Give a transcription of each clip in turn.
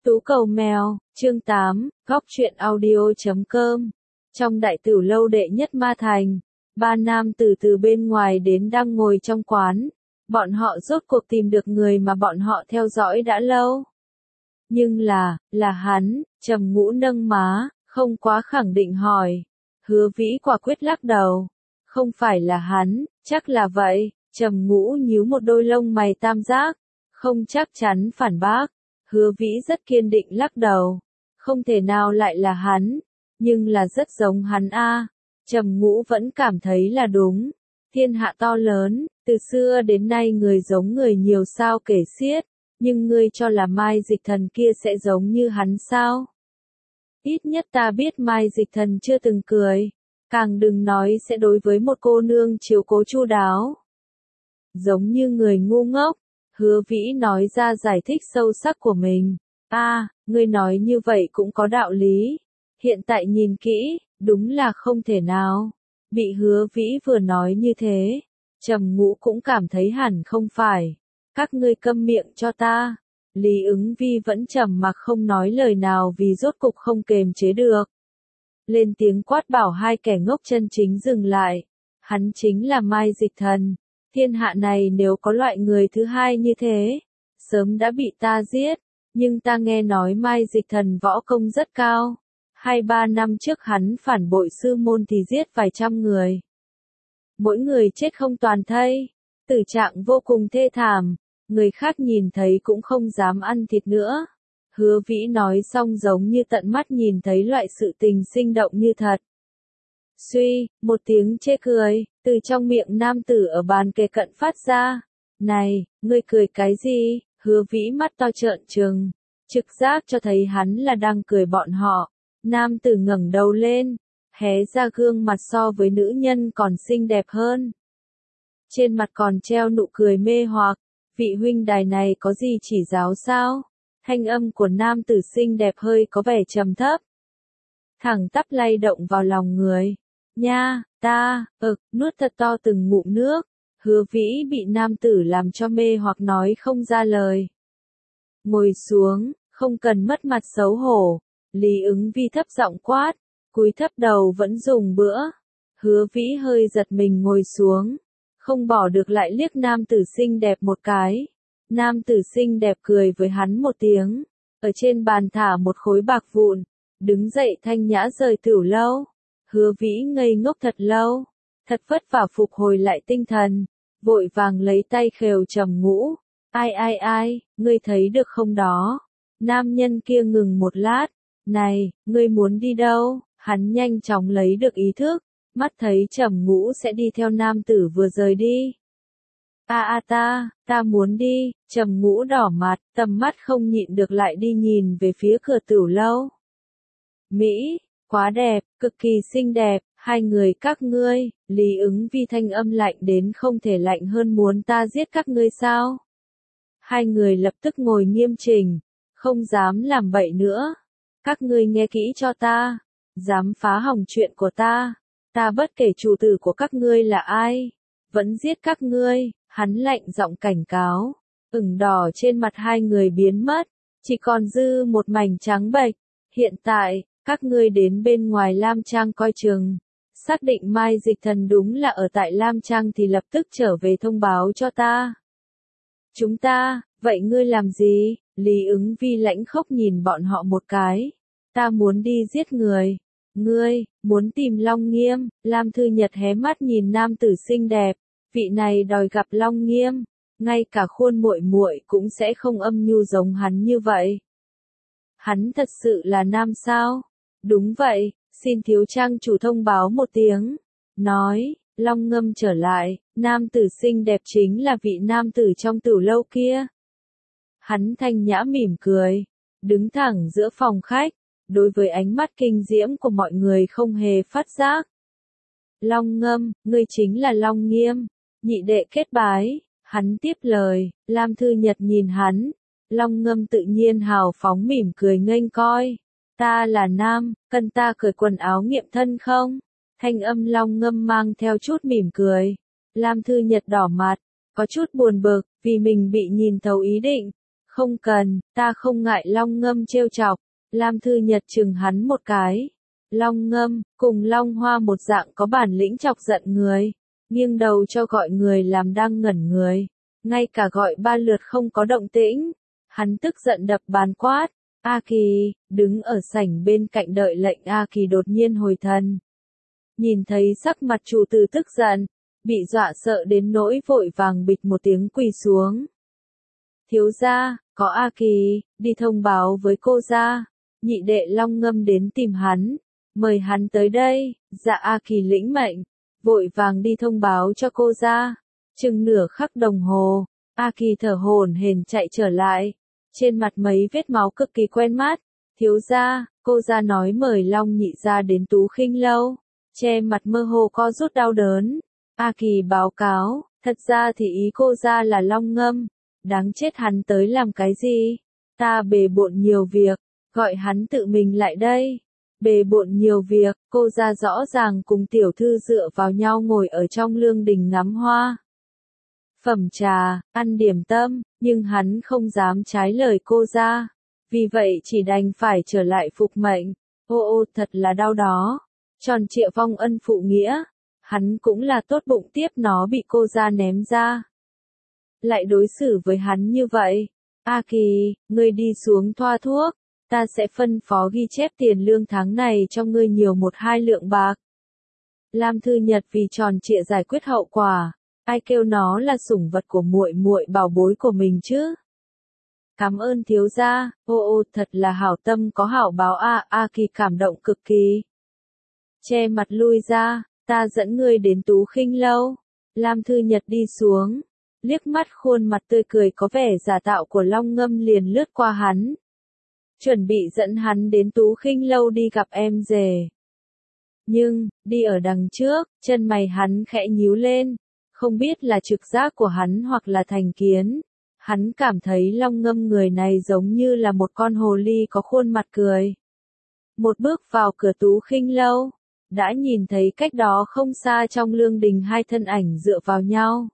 Tú cầu mèo, chương 8, góc truyện audio.com. Trong đại tiểu lâu đệ nhất Ma Thành, ba nam tử từ bên ngoài đến đang ngồi trong quán. Bọn họ rốt cuộc tìm được người mà bọn họ theo dõi đã lâu. Nhưng là hắn, Trầm Ngũ nâng má, không quá khẳng định hỏi. Hứa Vĩ quả quyết lắc đầu. Không phải là hắn, chắc là vậy. Trầm Ngũ nhíu một đôi lông mày tam giác. Không chắc chắn phản bác. Hứa Vĩ rất kiên định lắc đầu. Không thể nào lại là hắn, nhưng là rất giống hắn a. Trầm Ngũ vẫn cảm thấy là đúng. Thiên hạ to lớn, từ xưa đến nay người giống người nhiều sao kể xiết, nhưng ngươi cho là Mai Dịch Thần kia sẽ giống như hắn sao? Ít nhất ta biết Mai Dịch Thần chưa từng cười, càng đừng nói sẽ đối với một cô nương chiếu cố chu đáo. Giống như người ngu ngốc. Hứa Vĩ nói ra giải thích sâu sắc của mình. Ngươi nói như vậy cũng có đạo lý. Hiện tại nhìn kỹ, đúng là không thể nào. Bị Hứa Vĩ vừa nói như thế, Trầm Ngũ cũng cảm thấy hẳn không phải. Các ngươi câm miệng cho ta. Lý Ứng Vi vẫn trầm mặc không nói lời nào vì rốt cục không kềm chế được. Lên tiếng quát bảo hai kẻ ngốc chân chính dừng lại. Hắn chính là Mai Dịch Thần. Thiên hạ này nếu có loại người thứ hai như thế, sớm đã bị ta giết, nhưng ta nghe nói Mai Dịch Thần võ công rất cao. 2-3 năm trước hắn phản bội sư môn thì giết vài trăm người. Mỗi người chết không toàn thây, tử trạng vô cùng thê thảm, người khác nhìn thấy cũng không dám ăn thịt nữa. Hứa Vĩ nói xong giống như tận mắt nhìn thấy loại sự tình sinh động như thật. Suy, một tiếng chê cười, từ trong miệng nam tử ở bàn kề cận phát ra. Này, ngươi cười cái gì? Hứa Vĩ mắt to trợn trừng, trực giác cho thấy hắn là đang cười bọn họ. Nam tử ngẩng đầu lên, hé ra gương mặt so với nữ nhân còn xinh đẹp hơn. Trên mặt còn treo nụ cười mê hoặc, vị huynh đài này có gì chỉ giáo sao? Thanh âm của nam tử xinh đẹp hơi có vẻ trầm thấp. Thẳng tắp lay động vào lòng người. Nha, nuốt thật to từng ngụm nước. Hứa Vĩ bị nam tử làm cho mê hoặc nói không ra lời. Ngồi xuống, không cần mất mặt xấu hổ. Lý Ứng Vi thấp giọng quát, cúi thấp đầu vẫn dùng bữa. Hứa Vĩ hơi giật mình ngồi xuống, không bỏ được lại liếc nam tử xinh đẹp một cái. Nam tử xinh đẹp cười với hắn một tiếng, ở trên bàn thả một khối bạc vụn, đứng dậy thanh nhã rời tiểu lâu. Hứa Vĩ ngây ngốc thật lâu, thật vất vả phục hồi lại tinh thần, vội vàng lấy tay khều Trầm Ngũ. Ai, ngươi thấy được không đó? Nam nhân kia ngừng một lát, này, ngươi muốn đi đâu? Hắn nhanh chóng lấy được ý thức, mắt thấy Trầm Ngũ sẽ đi theo nam tử vừa rời đi. Ta muốn đi. Trầm Ngũ đỏ mặt, tầm mắt không nhịn được lại đi nhìn về phía cửa tiểu lâu. Mỹ, quá đẹp, cực kỳ xinh đẹp, hai người các ngươi. Lý Ứng Vi thanh âm lạnh đến không thể lạnh hơn, muốn ta giết các ngươi sao? Hai người lập tức ngồi nghiêm chỉnh, không dám làm bậy nữa. Các ngươi nghe kỹ cho ta, dám phá hỏng chuyện của ta bất kể chủ tử của các ngươi là ai, vẫn giết các ngươi. Hắn lạnh giọng cảnh cáo, ửng đỏ trên mặt hai người biến mất, chỉ còn dư một mảnh trắng bệch. Hiện tại, các ngươi đến bên ngoài Lam Trang coi chừng, xác định Mai Dịch Thần đúng là ở tại Lam Trang thì lập tức trở về thông báo cho ta. Chúng ta, vậy ngươi làm gì? Lý Ứng Vi lãnh khốc nhìn bọn họ một cái. Ta muốn đi giết người. Ngươi, muốn tìm Long Nghiêm? Lam Thư Nhật hé mắt nhìn nam tử xinh đẹp. Vị này đòi gặp Long Nghiêm, ngay cả khuôn muội muội cũng sẽ không âm nhu giống hắn như vậy. Hắn thật sự là nam sao? Đúng vậy, xin thiếu trang chủ thông báo một tiếng. Nói, Long Ngâm trở lại, nam tử xinh đẹp chính là vị nam tử trong tiểu lâu kia. Hắn thanh nhã mỉm cười, đứng thẳng giữa phòng khách, đối với ánh mắt kinh diễm của mọi người không hề phát giác. Long Ngâm, ngươi chính là Long Nghiêm. Nhị đệ kết bái, hắn tiếp lời. Lam Thư Nhật nhìn hắn. Long Ngâm tự nhiên hào phóng mỉm cười nghênh coi. Ta là nam, cần ta cởi quần áo nghiệm thân không? Thanh âm Long Ngâm mang theo chút mỉm cười. Lam Thư Nhật đỏ mặt, có chút buồn bực, vì mình bị nhìn thấu ý định. Không cần, ta không ngại Long Ngâm trêu chọc. Lam Thư Nhật chừng hắn một cái. Long Ngâm, cùng Long Hoa một dạng có bản lĩnh chọc giận người. Nghiêng đầu cho gọi người làm đang ngẩn người. Ngay cả gọi 3 lượt không có động tĩnh. Hắn tức giận đập bàn quát. A Kỳ, đứng ở sảnh bên cạnh đợi lệnh A Kỳ đột nhiên hồi thần. Nhìn thấy sắc mặt chủ tử tức giận, bị dọa sợ đến nỗi vội vàng bịch một tiếng quỳ xuống. Thiếu gia, có A Kỳ, đi thông báo với cô gia. Nhị đệ Long Ngâm đến tìm hắn, mời hắn tới đây. Dạ A Kỳ lĩnh mệnh, vội vàng đi thông báo cho cô gia. Chừng nửa khắc đồng hồ, A Kỳ thở hổn hển chạy trở lại, trên mặt mấy vết máu cực kỳ quen mắt. Thiếu gia, cô gia nói mời Long nhị gia đến Tú Khinh lâu, che mặt mơ hồ co rút đau đớn. A Kỳ báo cáo, thật ra thì ý cô gia là Long Ngâm, đáng chết hắn tới làm cái gì? Ta bề bộn nhiều việc, gọi hắn tự mình lại đây. Bề bộn nhiều việc, cô gia rõ ràng cùng tiểu thư dựa vào nhau ngồi ở trong lương đình ngắm hoa. Phẩm trà, ăn điểm tâm, nhưng hắn không dám trái lời cô gia. Vì vậy chỉ đành phải trở lại phục mệnh. Ô thật là đau đó. Tròn trịa vong ân phụ nghĩa. Hắn cũng là tốt bụng tiếp nó bị cô gia ném ra. Lại đối xử với hắn như vậy. A Kỳ, ngươi đi xuống thoa thuốc. Ta sẽ phân phó ghi chép tiền lương tháng này cho ngươi nhiều 1-2 lượng bạc. Lam Thư Nhật vì tròn trịa giải quyết hậu quả. Ai kêu nó là sủng vật của muội muội bảo bối của mình chứ? Cảm ơn thiếu gia, ô thật là hảo tâm có hảo báo a. A Kỳ cảm động cực kỳ. Che mặt lui ra, ta dẫn ngươi đến Tú Khinh lâu. Lam Thư Nhật đi xuống, liếc mắt khuôn mặt tươi cười có vẻ giả tạo của Long Ngâm liền lướt qua hắn. Chuẩn bị dẫn hắn đến Tú Khinh lâu đi gặp em rể. Nhưng, đi ở đằng trước, chân mày hắn khẽ nhíu lên. Không biết là trực giác của hắn hoặc là thành kiến. Hắn cảm thấy Long Ngâm người này giống như là một con hồ ly có khuôn mặt cười. Một bước vào cửa Tú Khinh lâu, đã nhìn thấy cách đó không xa trong lương đình hai thân ảnh dựa vào nhau.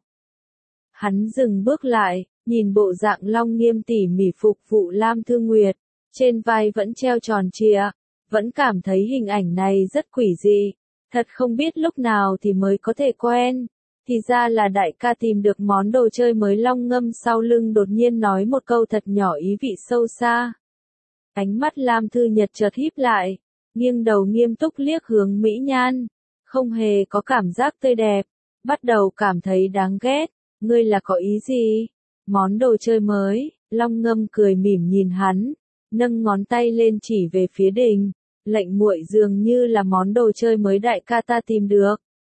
Hắn dừng bước lại, nhìn bộ dạng Long Nghiêm tỉ mỉ phục vụ Lam Thư Nguyệt, trên vai vẫn treo tròn trịa, vẫn cảm thấy hình ảnh này rất quỷ dị, thật không biết lúc nào thì mới có thể quen. Thì ra là đại ca tìm được món đồ chơi mới. Long Ngâm sau lưng đột nhiên nói một câu thật nhỏ ý vị sâu xa. Ánh mắt Lam Thư Nhật chợt híp lại, nghiêng đầu nghiêm túc liếc hướng Mỹ Nhan, không hề có cảm giác tươi đẹp, bắt đầu cảm thấy đáng ghét. Ngươi là có ý gì? Món đồ chơi mới? Long Ngâm cười mỉm nhìn hắn, nâng ngón tay lên chỉ về phía đình, lệnh muội dường như là món đồ chơi mới đại ca ta tìm được.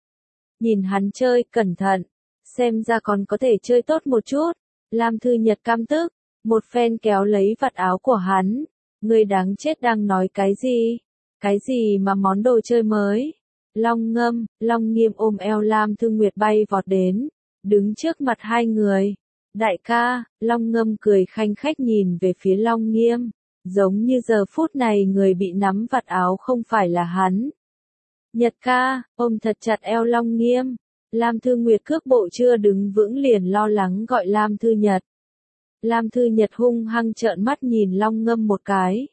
Nhìn hắn chơi cẩn thận, xem ra còn có thể chơi tốt một chút. Lam Thư Nhật căm tức, một phen kéo lấy vạt áo của hắn. Ngươi đáng chết đang nói cái gì? Cái gì mà món đồ chơi mới? Long Ngâm, Long Nghiêm ôm eo Lam Thư Nguyệt bay vọt đến, đứng trước mặt hai người. Đại ca, Long Ngâm cười khanh khách nhìn về phía Long Nghiêm, giống như giờ phút này người bị nắm vạt áo không phải là hắn. Nhật ca, ôm thật chặt eo Long Nghiêm. Lam Thư Nguyệt cước bộ chưa đứng vững liền lo lắng gọi Lam Thư Nhật. Lam Thư Nhật hung hăng trợn mắt nhìn Long Ngâm một cái.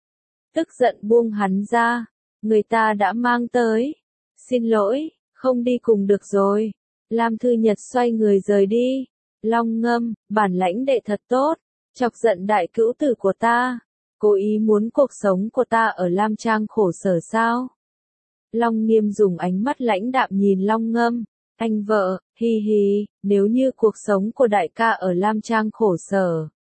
Tức giận buông hắn ra. Người ta đã mang tới. Xin lỗi, không đi cùng được rồi. Lam Thư Nhật xoay người rời đi. Long Ngâm, bản lãnh đệ thật tốt. Chọc giận đại cữu tử của ta. Cố ý muốn cuộc sống của ta ở Lam Trang khổ sở sao? Long Nghiêm dùng ánh mắt lãnh đạm nhìn Long Ngâm. Anh vợ, hi hi, nếu như cuộc sống của đại ca ở Lam Trang khổ sở.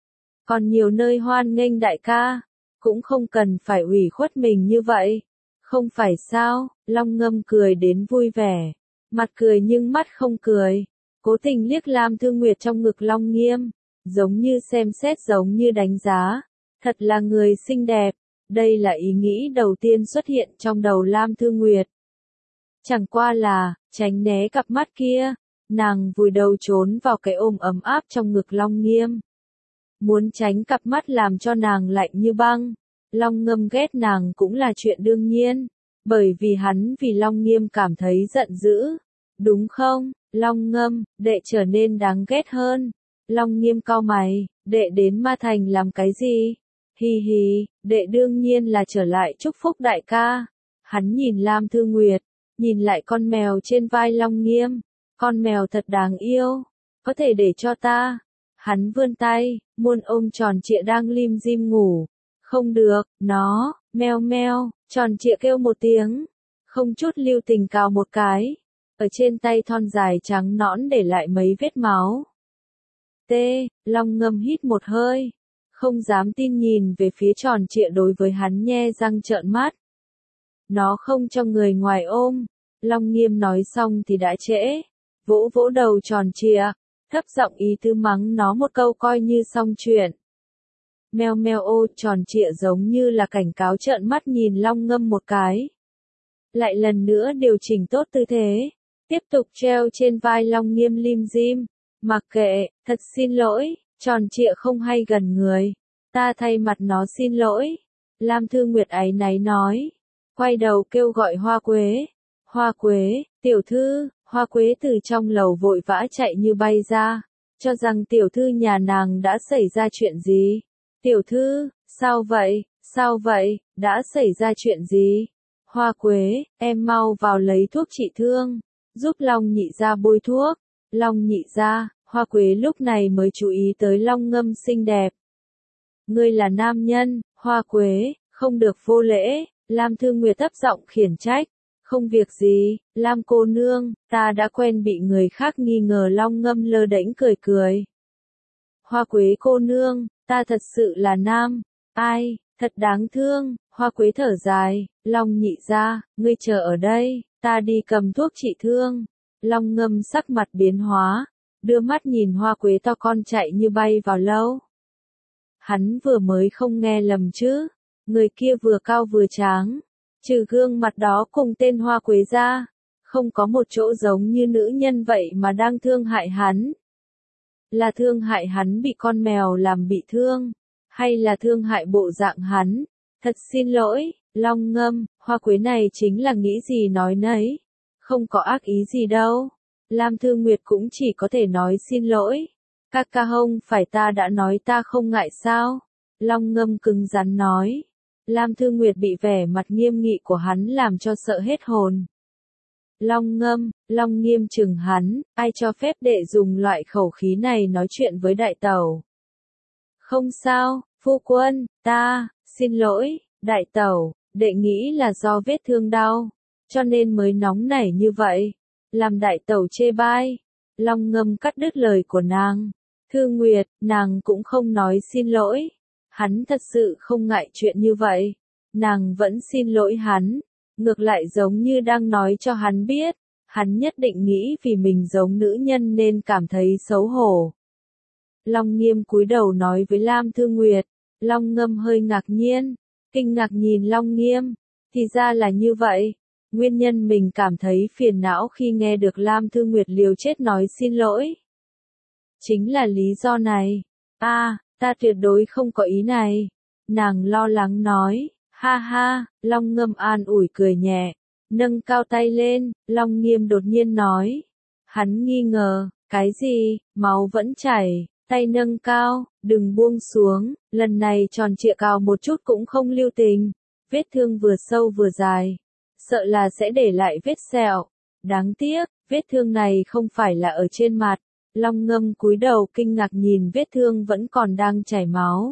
Còn nhiều nơi hoan nghênh đại ca, cũng không cần phải ủy khuất mình như vậy. Không phải sao? Long Ngâm cười đến vui vẻ. Mặt cười nhưng mắt không cười. Cố tình liếc Lam Thư Nguyệt trong ngực Long Nghiêm. Giống như xem xét giống như đánh giá. Thật là người xinh đẹp. Đây là ý nghĩ đầu tiên xuất hiện trong đầu Lam Thư Nguyệt. Chẳng qua là, tránh né cặp mắt kia, nàng vùi đầu trốn vào cái ôm ấm áp trong ngực Long Nghiêm. Muốn tránh cặp mắt làm cho nàng lạnh như băng. Long Ngâm ghét nàng cũng là chuyện đương nhiên, bởi vì hắn vì Long Nghiêm cảm thấy giận dữ. Đúng không, Long Ngâm, đệ trở nên đáng ghét hơn. Long Nghiêm cau mày, đệ đến Ma Thành làm cái gì? Hi hi, đệ đương nhiên là trở lại chúc phúc đại ca. Hắn nhìn Lam Thư Nguyệt, nhìn lại con mèo trên vai Long Nghiêm. Con mèo thật đáng yêu, có thể để cho ta. Hắn vươn tay, muôn ôm tròn trịa đang lim dim ngủ. Không được, nó, meo meo, tròn trịa kêu một tiếng. Không chút lưu tình cào một cái. Ở trên tay thon dài trắng nõn để lại mấy vết máu. Long Ngâm hít một hơi. Không dám tin nhìn về phía tròn trịa đối với hắn nhe răng trợn mắt. Nó không cho người ngoài ôm. Long Nghiêm nói xong thì đã trễ. Vỗ vỗ đầu tròn trịa. Thấp giọng ý tứ mắng nó một câu coi như xong chuyện. Meo meo ô, tròn trịa giống như là cảnh cáo trợn mắt nhìn Long Ngâm một cái. Lại lần nữa điều chỉnh tốt tư thế. Tiếp tục treo trên vai Long Nghiêm lim dim. Mặc kệ, thật xin lỗi, tròn trịa không hay gần người. Ta thay mặt nó xin lỗi. Lam Thư Nguyệt áy náy nói. Quay đầu kêu gọi Hoa Quế. Hoa Quế, tiểu thư. Hoa Quế từ trong lầu vội vã chạy như bay ra. Cho rằng tiểu thư nhà nàng đã xảy ra chuyện gì. Tiểu thư, sao vậy, đã xảy ra chuyện gì? Hoa Quế, em mau vào lấy thuốc trị thương. Giúp Long Nhị gia bôi thuốc. Long Nhị gia, Hoa Quế lúc này mới chú ý tới Long Ngâm xinh đẹp. Ngươi là nam nhân, Hoa Quế, không được vô lễ. Lam Thư Nguyệt thấp giọng khiển trách. Không việc gì, Lam cô nương, ta đã quen bị người khác nghi ngờ. Long Ngâm lơ đễnh cười cười. Hoa Quế cô nương, ta thật sự là nam. Ai, thật đáng thương. Hoa Quế thở dài. Long Nhị gia, ngươi chờ ở đây, ta đi cầm thuốc trị thương. Long Ngâm sắc mặt biến hóa, đưa mắt nhìn Hoa Quế to con chạy như bay vào lâu. Hắn vừa mới không nghe lầm chứ, người kia vừa cao vừa tráng, trừ gương mặt đó cùng tên Hoa Quế ra, không có một chỗ giống như nữ nhân vậy mà đang thương hại hắn. Là thương hại hắn bị con mèo làm bị thương, hay là thương hại bộ dạng hắn? Thật xin lỗi, Long Ngâm, Hoa Quế này chính là nghĩ gì nói nấy, không có ác ý gì đâu. Lam Thư Nguyệt cũng chỉ có thể nói xin lỗi. Ca ca không phải ta đã nói ta không ngại sao? Long Ngâm cứng rắn nói. Lam Thư Nguyệt bị vẻ mặt nghiêm nghị của hắn làm cho sợ hết hồn. Long Ngâm, Long Nghiêm chừng hắn, ai cho phép đệ dùng loại khẩu khí này nói chuyện với đại tẩu? Không sao, phu quân, xin lỗi, đại tẩu, đệ nghĩ là do vết thương đau, cho nên mới nóng nảy như vậy. Làm đại tẩu chê bai. Long Ngâm cắt đứt lời của nàng. Thư Nguyệt, nàng cũng không nói xin lỗi. Hắn thật sự không ngại chuyện như vậy. Nàng vẫn xin lỗi hắn. Ngược lại giống như đang nói cho hắn biết. Hắn nhất định nghĩ vì mình giống nữ nhân nên cảm thấy xấu hổ. Long Nghiêm cúi đầu nói với Lam Thư Nguyệt. Long Ngâm hơi ngạc nhiên. Kinh ngạc nhìn Long Nghiêm. Thì ra là như vậy. Nguyên nhân mình cảm thấy phiền não khi nghe được Lam Thư Nguyệt liều chết nói xin lỗi. Chính là lý do này. Ta tuyệt đối không có ý này. Nàng lo lắng nói. Ha ha, Long Ngâm an ủi cười nhẹ. Nâng cao tay lên, Long Nghiêm đột nhiên nói. Hắn nghi ngờ, cái gì, máu vẫn chảy, tay nâng cao, đừng buông xuống. Lần này tròn trịa cào một chút cũng không lưu tình. Vết thương vừa sâu vừa dài. Sợ là sẽ để lại vết sẹo. Đáng tiếc, vết thương này không phải là ở trên mặt. Long Ngâm cúi đầu kinh ngạc nhìn vết thương vẫn còn đang chảy máu.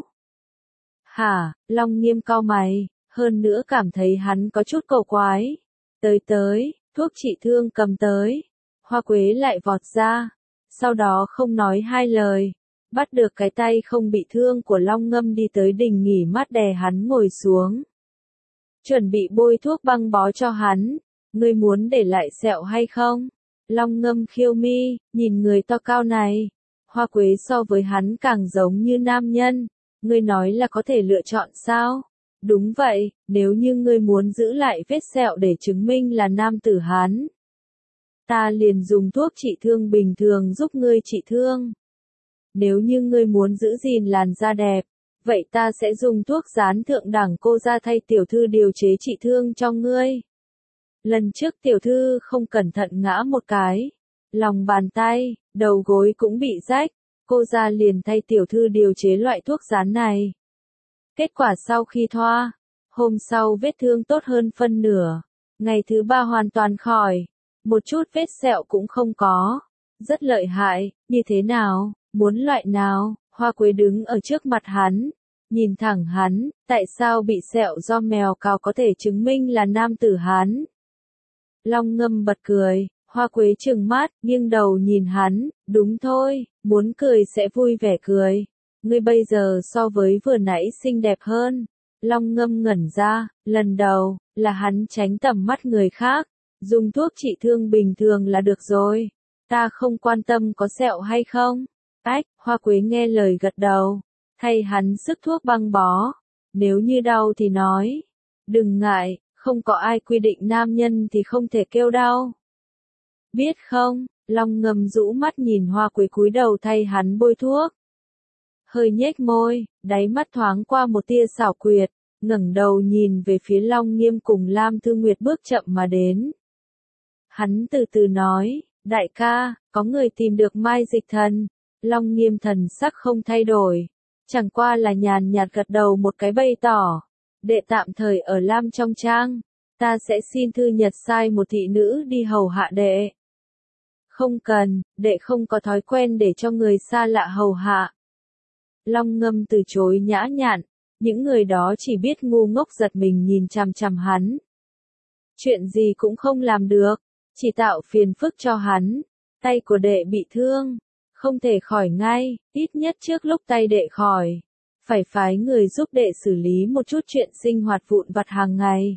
Hả, Long Nghiêm cau mày, hơn nữa cảm thấy hắn có chút cầu quái. Tới, thuốc trị thương cầm tới. Hoa Quế lại vọt ra. Sau đó không nói hai lời. Bắt được cái tay không bị thương của Long Ngâm đi tới đình nghỉ mát đè hắn ngồi xuống. Chuẩn bị bôi thuốc băng bó cho hắn. Ngươi muốn để lại sẹo hay không? Long Ngâm khiêu mi, nhìn người to cao này. Hoa Quế so với hắn càng giống như nam nhân. Ngươi nói là có thể lựa chọn sao? Đúng vậy, nếu như ngươi muốn giữ lại vết sẹo để chứng minh là nam tử Hán. Ta liền dùng thuốc trị thương bình thường giúp ngươi trị thương. Nếu như ngươi muốn giữ gìn làn da đẹp, vậy ta sẽ dùng thuốc dán thượng đẳng cô ra thay tiểu thư điều chế trị thương cho ngươi. Lần trước tiểu thư không cẩn thận ngã một cái. Lòng bàn tay, đầu gối cũng bị rách. cô ra liền thay tiểu thư điều chế loại thuốc rán này. Kết quả sau khi thoa, hôm sau vết thương tốt hơn phân nửa, ngày thứ 3 hoàn toàn khỏi, một chút vết sẹo cũng không có, rất lợi hại, như thế nào, muốn loại nào? Hoa Quế đứng ở trước mặt hắn, nhìn thẳng hắn, tại sao bị sẹo do mèo cào có thể chứng minh là nam tử hắn? Long Ngâm bật cười, Hoa Quế trừng mắt, nghiêng đầu nhìn hắn, đúng thôi, muốn cười sẽ vui vẻ cười. Ngươi bây giờ so với vừa nãy xinh đẹp hơn. Long Ngâm ngẩn ra, lần đầu, là hắn tránh tầm mắt người khác, dùng thuốc trị thương bình thường là được rồi. Ta không quan tâm có sẹo hay không. Ách, Hoa Quế nghe lời gật đầu, thay hắn sức thuốc băng bó. Nếu như đau thì nói, đừng ngại, không có ai quy định nam nhân thì không thể kêu đau. Biết không, Long Ngâm rũ mắt nhìn Hoa Quế cúi đầu thay hắn bôi thuốc. Hơi nhếch môi, đáy mắt thoáng qua một tia xảo quyệt, ngẩng đầu nhìn về phía Long Nghiêm cùng Lam Thư Nguyệt bước chậm mà đến. Hắn từ từ nói, đại ca, có người tìm được Mai Dịch Thần. Long Nghiêm thần sắc không thay đổi, chẳng qua là nhàn nhạt gật đầu một cái bày tỏ. Đệ tạm thời ở Lam trong trang, ta sẽ xin Thư Nhật sai một thị nữ đi hầu hạ đệ. Không cần, đệ không có thói quen để cho người xa lạ hầu hạ. Long Ngâm từ chối nhã nhặn, những người đó chỉ biết ngu ngốc giật mình nhìn chằm chằm hắn. Chuyện gì cũng không làm được, chỉ tạo phiền phức cho hắn. Tay của đệ bị thương, không thể khỏi ngay, ít nhất trước lúc tay đệ khỏi, phải phái người giúp đệ xử lý một chút chuyện sinh hoạt vụn vặt hàng ngày.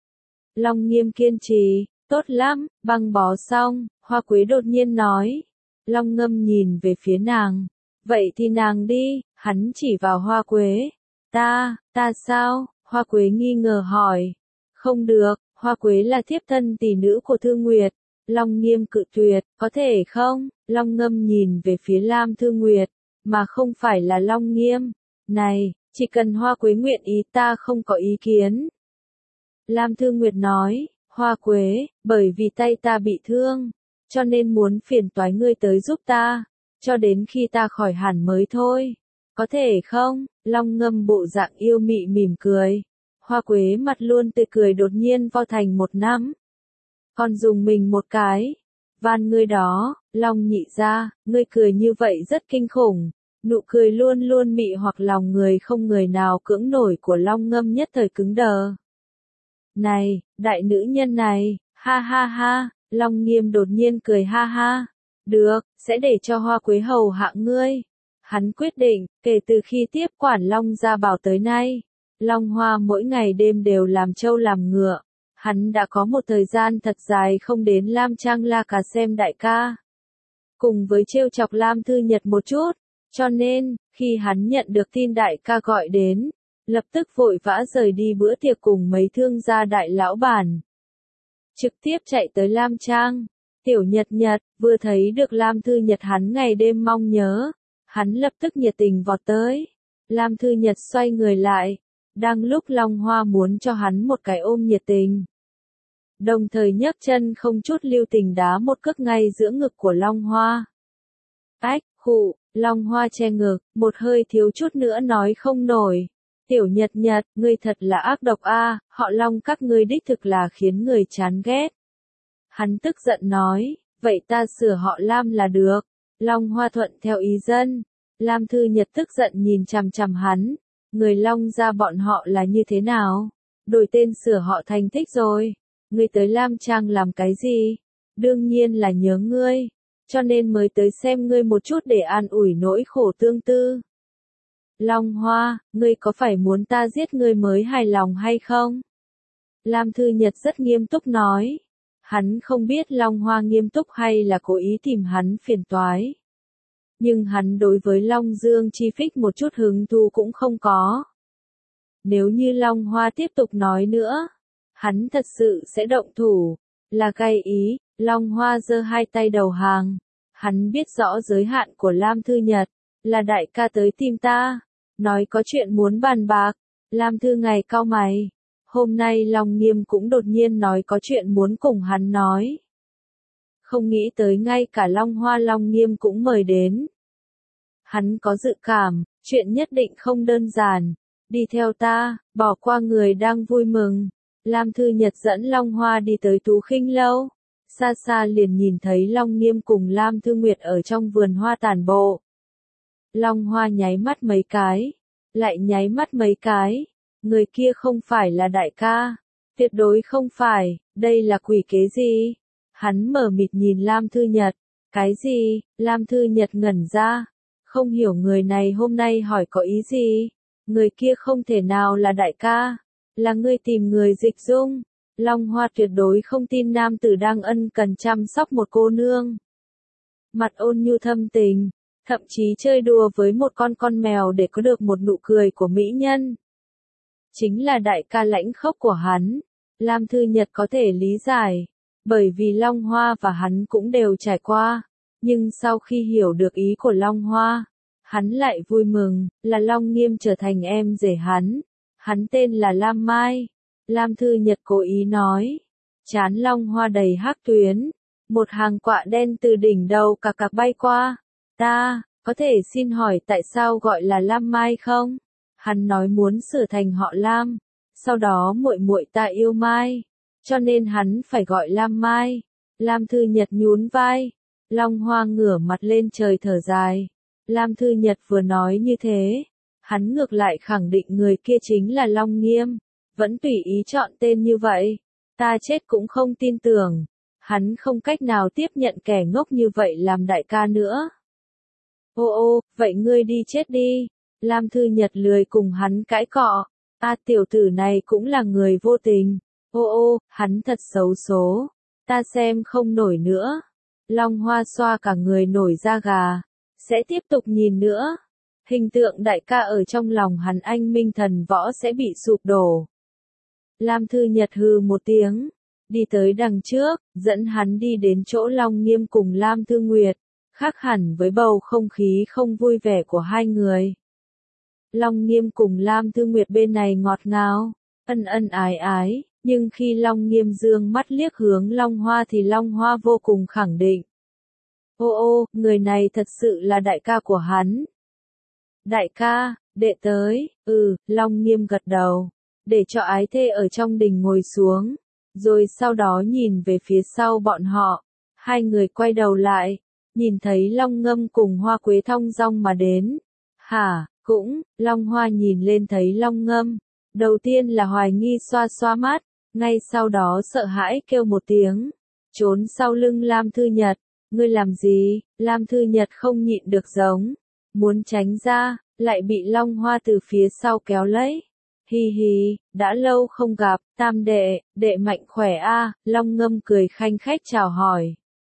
Long Nghiêm kiên trì, tốt lắm, băng bó xong, Hoa Quế đột nhiên nói. Long Ngâm nhìn về phía nàng, vậy thì nàng đi, hắn chỉ vào Hoa Quế. Ta sao? Hoa Quế nghi ngờ hỏi. Không được, Hoa Quế là thiếp thân tỷ nữ của Thư Nguyệt. Long Nghiêm cự tuyệt, có thể không? Long Ngâm nhìn về phía Lam Thư Nguyệt, mà không phải là Long Nghiêm. Này, chỉ cần Hoa Quế nguyện ý ta không có ý kiến. Lam Thư Nguyệt nói, Hoa Quế, bởi vì tay ta bị thương, cho nên muốn phiền toái ngươi tới giúp ta, cho đến khi ta khỏi hẳn mới thôi. Có thể không? Long Ngâm bộ dạng yêu mị mỉm cười. Hoa Quế mặt luôn tươi cười đột nhiên vo thành một nắm. Còn dùng mình một cái. Van ngươi đó, Long nhị ra, ngươi cười như vậy rất kinh khủng. Nụ cười luôn luôn mị hoặc lòng người không người nào cưỡng nổi của Long Ngâm nhất thời cứng đờ. Này, đại nữ nhân này, ha ha ha, Long Nghiêm đột nhiên cười ha ha. Được, sẽ để cho Hoa Quế hầu hạ ngươi. Hắn quyết định, kể từ khi tiếp quản Long Gia Bảo tới nay, Long Hoa mỗi ngày đêm đều làm trâu làm ngựa. Hắn đã có một thời gian thật dài không đến Lam Trang La Cà xem đại ca. Cùng với trêu chọc Lam Thư Nhật một chút, cho nên, khi hắn nhận được tin đại ca gọi đến, lập tức vội vã rời đi bữa tiệc cùng mấy thương gia đại lão bản. Trực tiếp chạy tới Lam Trang. Tiểu Nhật Nhật, vừa thấy được Lam Thư Nhật hắn ngày đêm mong nhớ. Hắn lập tức nhiệt tình vọt tới. Lam Thư Nhật xoay người lại. Đang lúc Long Hoa muốn cho hắn một cái ôm nhiệt tình. Đồng thời nhấc chân không chút lưu tình đá một cước ngay giữa ngực của Long Hoa. Ách, khụ, Long Hoa che ngực, một hơi thiếu chút nữa nói không nổi. Tiểu Nhật Nhật, ngươi thật là ác độc a, họ Long các ngươi đích thực là khiến người chán ghét. Hắn tức giận nói, vậy ta sửa họ Lam là được. Long Hoa thuận theo ý dân. Lam Thư Nhật tức giận nhìn chằm chằm hắn. Người Long gia bọn họ là như thế nào? Đổi tên sửa họ thành Thích rồi. Ngươi tới Lam Trang làm cái gì? Đương nhiên là nhớ ngươi. Cho nên mới tới xem ngươi một chút để an ủi nỗi khổ tương tư. Long Hoa, ngươi có phải muốn ta giết ngươi mới hài lòng hay không? Lam Thư Nhật rất nghiêm túc nói. Hắn không biết Long Hoa nghiêm túc hay là cố ý tìm hắn phiền toái. Nhưng hắn đối với Long Dương Chi Phích một chút hứng thú cũng không có. Nếu như Long Hoa tiếp tục nói nữa, hắn thật sự sẽ động thủ. Là gay ý, Long Hoa giơ hai tay đầu hàng. Hắn biết rõ giới hạn của Lam Thư Nhật, là đại ca tới tìm ta. Nói có chuyện muốn bàn bạc. Lam Thư ngày cau mày. Hôm nay Long Nghiêm cũng đột nhiên nói có chuyện muốn cùng hắn nói. Không nghĩ tới ngay cả Long Hoa Long Nghiêm cũng mời đến. Hắn có dự cảm, chuyện nhất định không đơn giản. Đi theo ta, bỏ qua người đang vui mừng. Lam Thư Nhật dẫn Long Hoa đi tới Tú Khinh lâu. Xa xa liền nhìn thấy Long Nghiêm cùng Lam Thư Nguyệt ở trong vườn hoa tản bộ. Long Hoa nháy mắt mấy cái, lại nháy mắt mấy cái. Người kia không phải là đại ca. Tuyệt đối không phải, đây là quỷ kế gì? Hắn mở mịt nhìn Lam Thư Nhật. Cái gì? Lam Thư Nhật ngẩn ra. Không hiểu người này hôm nay hỏi có ý gì? Người kia không thể nào là đại ca. Là ngươi tìm người dịch dung. Long Hoa tuyệt đối không tin nam tử đang ân cần chăm sóc một cô nương. Mặt ôn nhu thâm tình, thậm chí chơi đùa với một con mèo để có được một nụ cười của mỹ nhân. Chính là đại ca lãnh khốc của hắn. Lam Thư Nhật có thể lý giải, bởi vì Long Hoa và hắn cũng đều trải qua. Nhưng sau khi hiểu được ý của Long Hoa, hắn lại vui mừng, là Long Nghiêm trở thành em rể hắn. Hắn tên là Lam Mai. Lam Thư Nhật cố ý nói. Trán Long Hoa đầy hắc tuyến. Một hàng quạ đen từ đỉnh đầu cà cà bay qua. Ta, có thể xin hỏi tại sao gọi là Lam Mai không? Hắn nói muốn sửa thành họ Lam. Sau đó muội muội ta yêu Mai. Cho nên hắn phải gọi Lam Mai. Lam Thư Nhật nhún vai. Long Hoa ngửa mặt lên trời thở dài. Lam Thư Nhật vừa nói như thế. Hắn ngược lại khẳng định người kia chính là Long Nghiêm. Vẫn tùy ý chọn tên như vậy. Ta chết cũng không tin tưởng. Hắn không cách nào tiếp nhận kẻ ngốc như vậy làm đại ca nữa. Ô, vậy ngươi đi chết đi. Lam Thư Nhật lười cùng hắn cãi cọ. Tiểu tử này cũng là người vô tình. Ô, hắn thật xấu số. Ta xem không nổi nữa. Long Hoa xoa cả người nổi da gà. Sẽ tiếp tục nhìn nữa. Hình tượng đại ca ở trong lòng hắn anh minh thần võ sẽ bị sụp đổ. Lam Thư Nhật hừ một tiếng. Đi tới đằng trước, dẫn hắn đi đến chỗ Long Nghiêm cùng Lam Thư Nguyệt. Khác hẳn với bầu không khí không vui vẻ của hai người. Long Nghiêm cùng Lam Thư Nguyệt bên này ngọt ngào, ân ân ái ái, nhưng khi Long Nghiêm dương mắt liếc hướng Long Hoa thì Long Hoa vô cùng khẳng định. Ô, người này thật sự là đại ca của hắn. Đại ca, đệ tới, Long Nghiêm gật đầu, để cho ái thê ở trong đình ngồi xuống, rồi sau đó nhìn về phía sau bọn họ. Hai người quay đầu lại, nhìn thấy Long Ngâm cùng Hoa Quế thong dong mà đến. Long Hoa nhìn lên thấy Long Ngâm. Đầu tiên là hoài nghi xoa xoa mắt, ngay sau đó sợ hãi kêu một tiếng. Trốn sau lưng Lam Thư Nhật. Ngươi làm gì? Lam Thư Nhật không nhịn được giống. Muốn tránh ra, lại bị Long Hoa từ phía sau kéo lấy. Hi hi, đã lâu không gặp, tam đệ, đệ mạnh khỏe a. Long Ngâm cười khanh khách chào hỏi.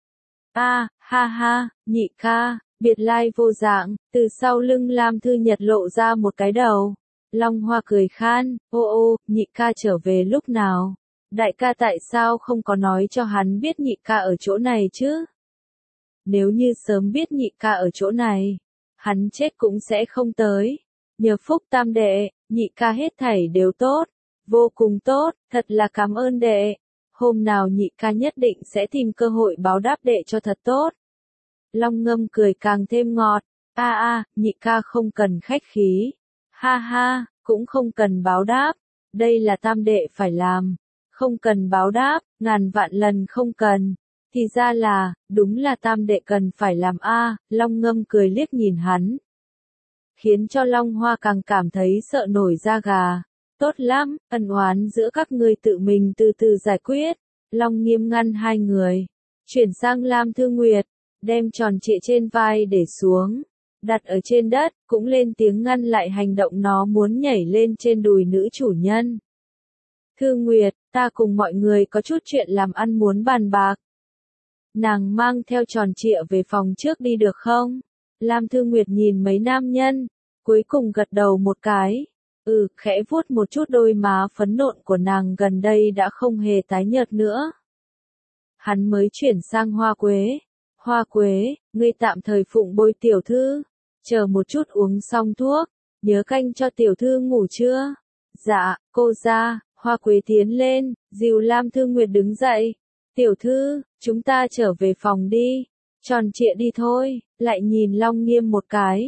Ha ha, nhị ca. Biệt lai vô dạng, từ sau lưng Lam Thư Nhật lộ ra một cái đầu. Long Hoa cười khan, ô, nhị ca trở về lúc nào? Đại ca tại sao không có nói cho hắn biết nhị ca ở chỗ này chứ? Nếu như sớm biết nhị ca ở chỗ này, hắn chết cũng sẽ không tới. Nhờ phúc tam đệ, nhị ca hết thảy đều tốt, vô cùng tốt, thật là cảm ơn đệ. Hôm nào nhị ca nhất định sẽ tìm cơ hội báo đáp đệ cho thật tốt. Long Ngâm cười càng thêm ngọt. Nhị ca không cần khách khí. Ha, cũng không cần báo đáp. Đây là tam đệ phải làm. Không cần báo đáp, ngàn vạn lần không cần. Thì ra là, đúng là tam đệ cần phải làm Long Ngâm cười liếc nhìn hắn. Khiến cho Long Hoa càng cảm thấy sợ nổi da gà. Tốt lắm, ân oán giữa các ngươi tự mình từ từ giải quyết. Long Nghiêm ngăn hai người. Chuyển sang Lam Thư Nguyệt. Đem tròn trịa trên vai để xuống, đặt ở trên đất, cũng lên tiếng ngăn lại hành động nó muốn nhảy lên trên đùi nữ chủ nhân. Thư Nguyệt, ta cùng mọi người có chút chuyện làm ăn muốn bàn bạc. Nàng mang theo tròn trịa về phòng trước đi được không? Lam Thư Nguyệt nhìn mấy nam nhân, cuối cùng gật đầu một cái. Khẽ vuốt một chút đôi má phấn nộn của nàng gần đây đã không hề tái nhợt nữa. Hắn mới chuyển sang Hoa Quế. Hoa Quế, ngươi tạm thời phụng bồi tiểu thư. Chờ một chút uống xong thuốc, nhớ canh cho tiểu thư ngủ chưa? Dạ, cô ra. Hoa Quế tiến lên, dìu Lam Thư Nguyệt đứng dậy. Tiểu thư, chúng ta trở về phòng đi. Tròn trịa đi thôi, lại nhìn Long Nghiêm một cái.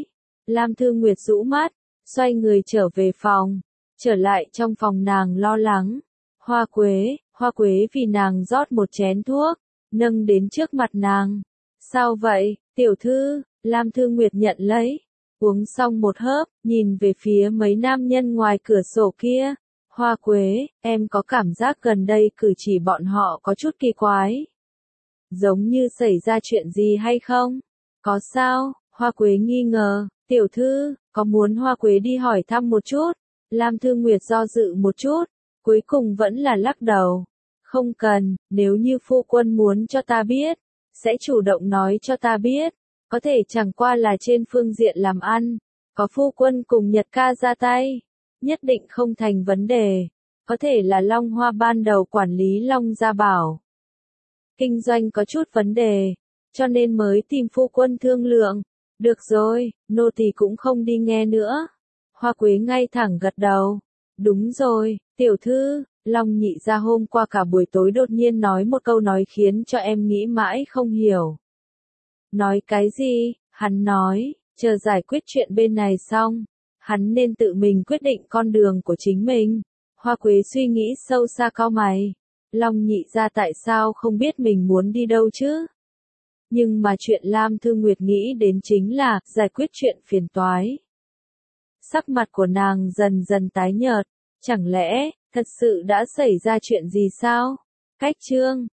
Lam Thư Nguyệt rũ mắt, xoay người trở về phòng. Trở lại trong phòng nàng lo lắng. Hoa Quế vì nàng rót một chén thuốc, nâng đến trước mặt nàng. Sao vậy, tiểu thư? Lam Thư Nguyệt nhận lấy. Uống xong một hớp, nhìn về phía mấy nam nhân ngoài cửa sổ kia. Hoa Quế, em có cảm giác gần đây cử chỉ bọn họ có chút kỳ quái. Giống như xảy ra chuyện gì hay không? Có sao? Hoa Quế nghi ngờ. Tiểu thư, có muốn Hoa Quế đi hỏi thăm một chút? Lam Thư Nguyệt do dự một chút, cuối cùng vẫn là lắc đầu. Không cần, nếu như phu quân muốn cho ta biết, sẽ chủ động nói cho ta biết. Có thể chẳng qua là trên phương diện làm ăn, có phu quân cùng Nhật ca ra tay, nhất định không thành vấn đề. Có thể là Long Hoa ban đầu quản lý Long Gia Bảo. Kinh doanh có chút vấn đề, cho nên mới tìm phu quân thương lượng. Được rồi, nô tỳ cũng không đi nghe nữa. Hoa Quế ngay thẳng gật đầu. Đúng rồi, tiểu thư, Long nhị gia hôm qua cả buổi tối đột nhiên nói một câu nói khiến cho em nghĩ mãi không hiểu. Nói cái gì? Hắn nói, chờ giải quyết chuyện bên này xong, hắn nên tự mình quyết định con đường của chính mình. Hoa Quế suy nghĩ sâu xa cau mày. Long nhị gia tại sao không biết mình muốn đi đâu chứ? Nhưng mà chuyện Lam Thư Nguyệt nghĩ đến chính là giải quyết chuyện phiền toái. Sắc mặt của nàng dần dần tái nhợt, chẳng lẽ thật sự đã xảy ra chuyện gì sao? Cách chương